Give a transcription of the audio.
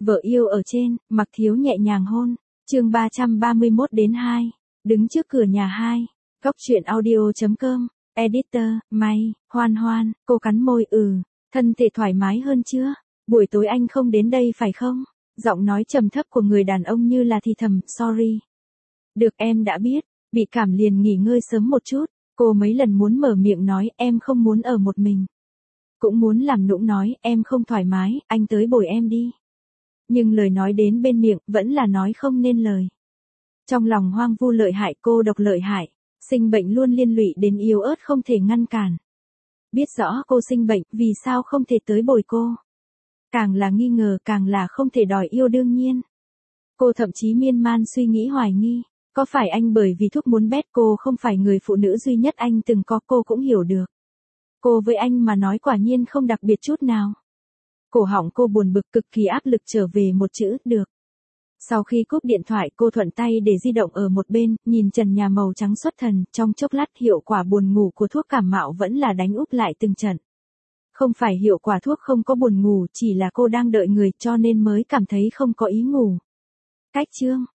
Vợ yêu ở trên, Mặc Thiếu nhẹ nhàng hôn. Chương 331-2. Đứng trước cửa nhà 2. Góc truyện audio.com. Editor, May, Hoan, cô cắn môi thân thể thoải mái hơn chưa? Buổi tối anh không đến đây phải không? Giọng nói trầm thấp của người đàn ông như là thì thầm, sorry. Được em đã biết, bị cảm liền nghỉ ngơi sớm một chút. Cô mấy lần muốn mở miệng nói em không muốn ở một mình. Cũng muốn làm nũng nói em không thoải mái, anh tới bồi em đi. Nhưng lời nói đến bên miệng vẫn là nói không nên lời. Trong lòng hoang vu lợi hại, cô độc lợi hại. Sinh bệnh luôn liên lụy đến yếu ớt không thể ngăn cản. Biết rõ cô sinh bệnh, vì sao không thể tới bồi cô? Càng là nghi ngờ, càng là không thể đòi yêu đương nhiên. Cô thậm chí miên man suy nghĩ hoài nghi. Có phải anh bởi vì thuốc muốn bét cô không phải người phụ nữ duy nhất anh từng có, cô cũng hiểu được. Cô với anh mà nói quả nhiên không đặc biệt chút nào. Cổ họng cô buồn bực cực kỳ áp lực trở về một chữ, được. Sau khi cúp điện thoại cô thuận tay để di động ở một bên, nhìn trần nhà màu trắng xuất thần, trong chốc lát hiệu quả buồn ngủ của thuốc cảm mạo vẫn là đánh úp lại từng trận. Không phải hiệu quả thuốc không có buồn ngủ, chỉ là cô đang đợi người cho nên mới cảm thấy không có ý ngủ. Cách chương,